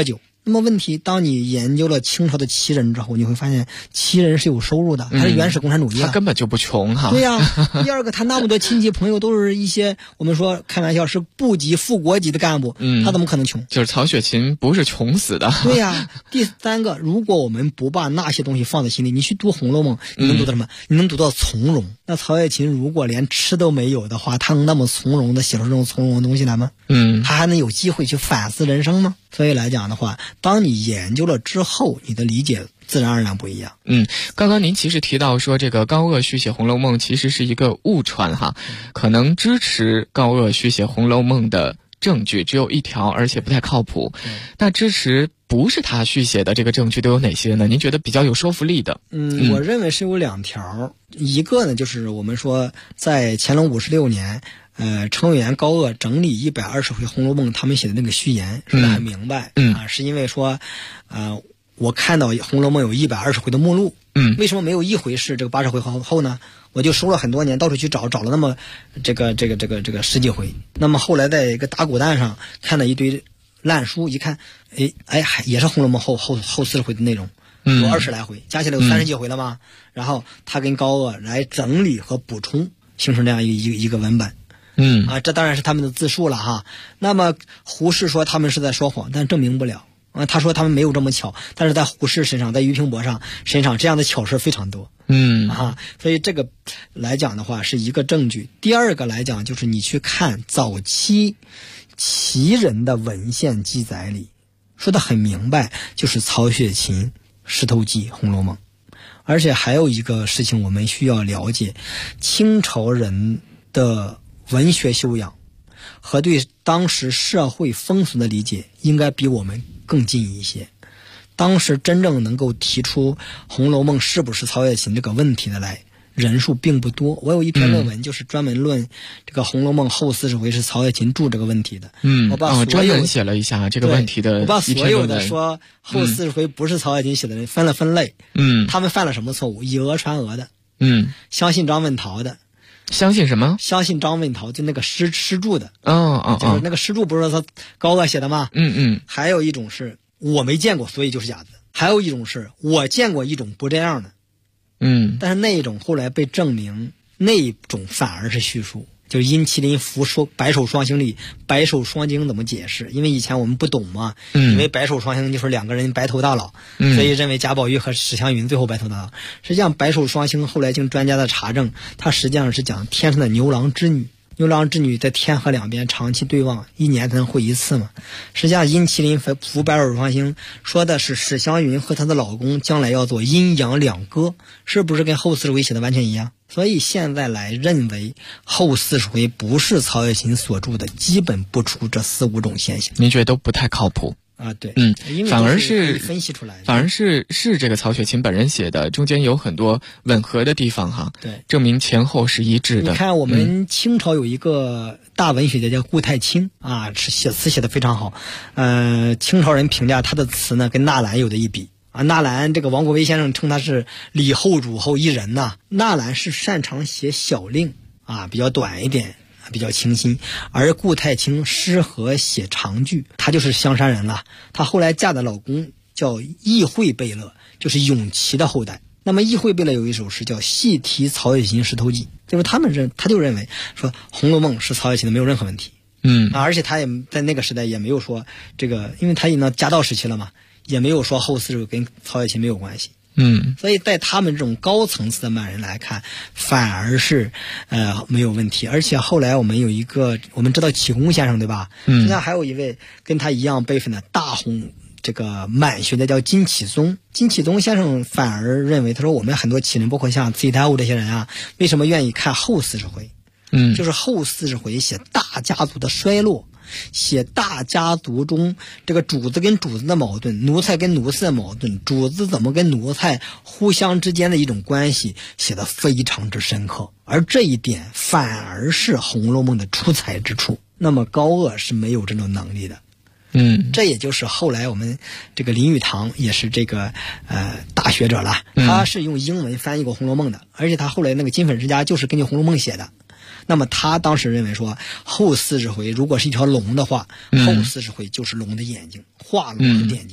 那么问题，当你研究了清朝的旗人之后，你会发现旗人是有收入的，他是原始共产主义他根本就不穷哈。 对呀。第二个，他那么多亲戚朋友都是一些我们说开玩笑是部级副国级的干部，他怎么可能穷？ 就是曹雪芹不是穷死的。 对呀。第三个，如果我们不把那些东西放在心里，你去读《红楼梦》，你能读到什么？你能读到从容。那曹雪芹如果连吃都没有的话，他能那么从容的写出这种从容的东西来吗？他还能有机会去反思人生吗？所以来讲的话，当你研究了之后，你的理解自然而然不一样。 刚刚您其实提到说这个高鹗续写《红楼梦》其实是一个误传哈，可能支持高鹗续写《红楼梦》的证据只有一条，而且不太靠谱。那支持不是他续写的这个证据都有哪些呢？您觉得比较有说服力的？ 我认为是有2条。一个呢，就是我们说在乾隆56年。程伟元、高鹗整理120回《红楼梦》，他们写的那个序言说得很明白是因为说，我看到《红楼梦》有120回的目录，为什么没有一回是这个80回后呢？我就收了很多年，到处去找了那么这个10几回。那么后来在一个打骨蛋上看了一堆烂书，一看，也是《红楼梦》后40回的内容，有20来回，加起来有30几回了嘛。然后他跟高鹗来整理和补充，形成这样一个文本。这当然是他们的自述了哈。那么胡适说他们是在说谎，但证明不了他说他们没有这么巧，但是在胡适身上，在俞平伯身上这样的巧事非常多。所以这个来讲的话是一个证据。第二个来讲，就是你去看早期旗人的文献记载里说得很明白，就是曹雪芹、石头记、红楼梦。而且还有一个事情我们需要了解，清朝人的文学修养和对当时社会风俗的理解应该比我们更近一些。当时真正能够提出《红楼梦》是不是曹雪芹这个问题的来人数并不多。我有一篇论文就是专门论这个《红楼梦》后40回是曹雪芹注这个问题的。我把专门写了一下这个问题的。 我把所有的说后40回不是曹雪芹写的人分了分类。他们犯了什么错误？以讹传讹的。相信张问陶的。 相信什么？ 相信张问陶，就那个诗注的。就是那个诗注不是说高鹗写的吗？还有一种是我没见过，所以就是假的。还有一种是我见过一种不这样的。但是那一种后来被证明，那一种反而是叙述。就是殷麒麟符说白首双星里白首双星怎么解释？因为以前我们不懂嘛，以为白首双星就是2个人白头到老，所以认为贾宝玉和史湘云最后白头到老。实际上白首双星后来经专家的查证，它实际上是讲天上的牛郎织女。牛郎织女在天河两边长期对望，1年才能会一次嘛。实际上殷麒麟符白首双星说的是史湘云和她的老公将来要做阴阳两隔，是不是跟后40回写的完全一样？所以现在来认为后40回不是曹雪芹所著的，基本不出这4、5种现象。 您觉得都不太靠谱？ 对， 反而是分析出来的， 反而是这个曹雪芹本人写的，中间有很多吻合的地方哈。 对， 证明前后是一致的。 你看我们清朝有一个大文学家叫顾太清写词写得非常好。清朝人评价他的词呢，跟纳兰有的一比。纳兰这个王国维先生称他是李后主后一人呐。纳兰是擅长写小令比较短一点，比较清新，而顾太清适合写长句，她就是香山人了。她后来嫁的老公叫懿惠贝勒，就是永琪的后代。那么懿惠贝勒有一首诗叫《细题曹雪芹石头记》，就是他就认为说《红楼梦》是曹雪芹的，没有任何问题。而且他也在那个时代也没有说这个，因为他已经到嘉道时期了嘛，也没有说后40回跟曹雪芹没有关系。所以在他们这种高层次的满人来看，反而是没有问题。而且后来我们有一个，我们知道启功先生对吧？现在还有一位跟他一样辈分的大红这个满学的叫金启宗。金启宗先生反而认为，他说我们很多旗人，包括像慈禧太后这些人为什么愿意看后40回？就是后40回写大家族的衰落，写大家族中这个主子跟主子的矛盾，奴才跟奴才的矛盾，主子怎么跟奴才互相之间的一种关系，写得非常之深刻。而这一点反而是《红楼梦》的出彩之处。那么高鹗是没有这种能力的。这也就是后来我们这个林语堂也是这个大学者了，他是用英文翻译过《红楼梦》的，而且他后来那个金粉世家就是根据《红楼梦》写的。那么他当时认为说，后40回如果是一条龙的话，后40回就是龙的眼睛，画龙的眼睛。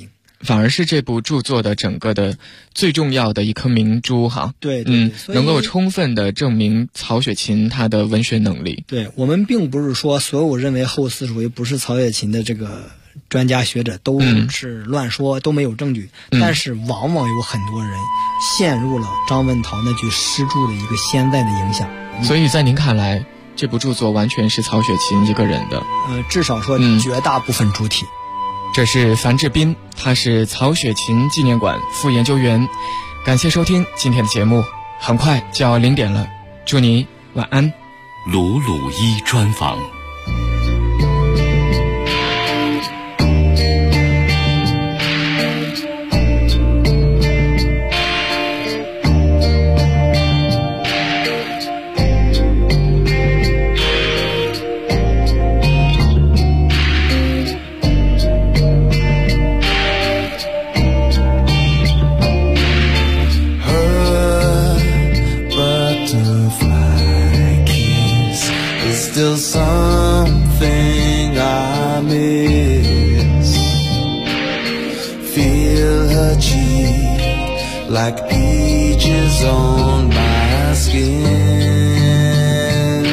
反而是这部著作的整个的最重要的一颗明珠哈。 对， 能够充分的证明曹雪芹他的文学能力。 对，我们并不是说所有认为后四属于不是曹雪芹的这个专家学者都是乱说，都没有证据，但是往往有很多人陷入了张文陶那句诗注的一个现在的影响。 所以在您看来，这部著作完全是曹雪芹一个人的？ 至少说绝大部分主体。 这是樊志斌，他是曹雪芹纪念馆副研究员。感谢收听今天的节目，很快就要0点了，祝你晚安。 鲁鲁一专访。 Still something I miss. Feel her cheek like peaches on my skin.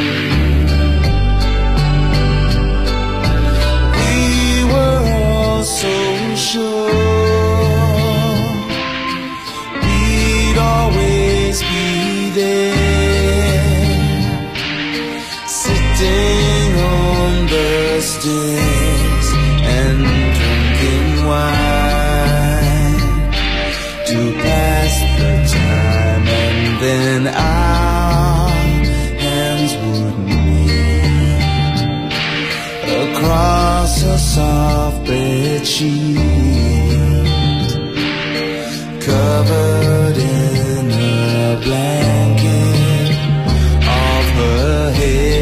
We were all so sure we'd always be there, sitting on the stairs and drinking wine to pass the time, and then our hands would meet across a soft bed sheet, covered in a blanket of her hair.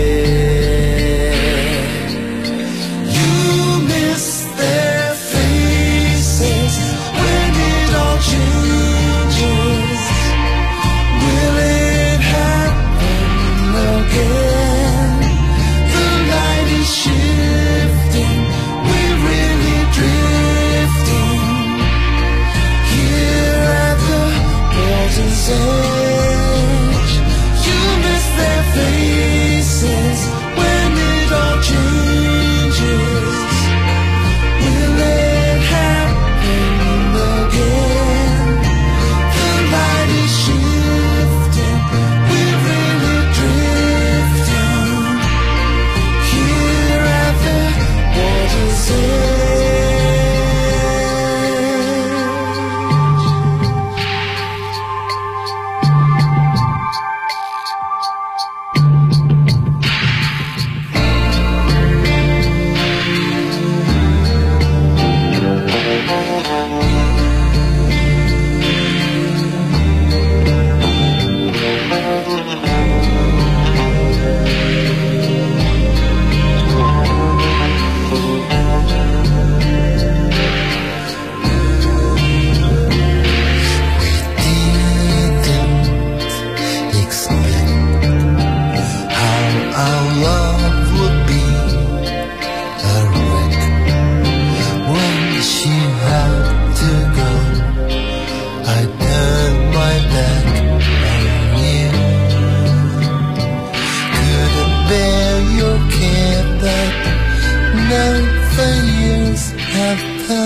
Have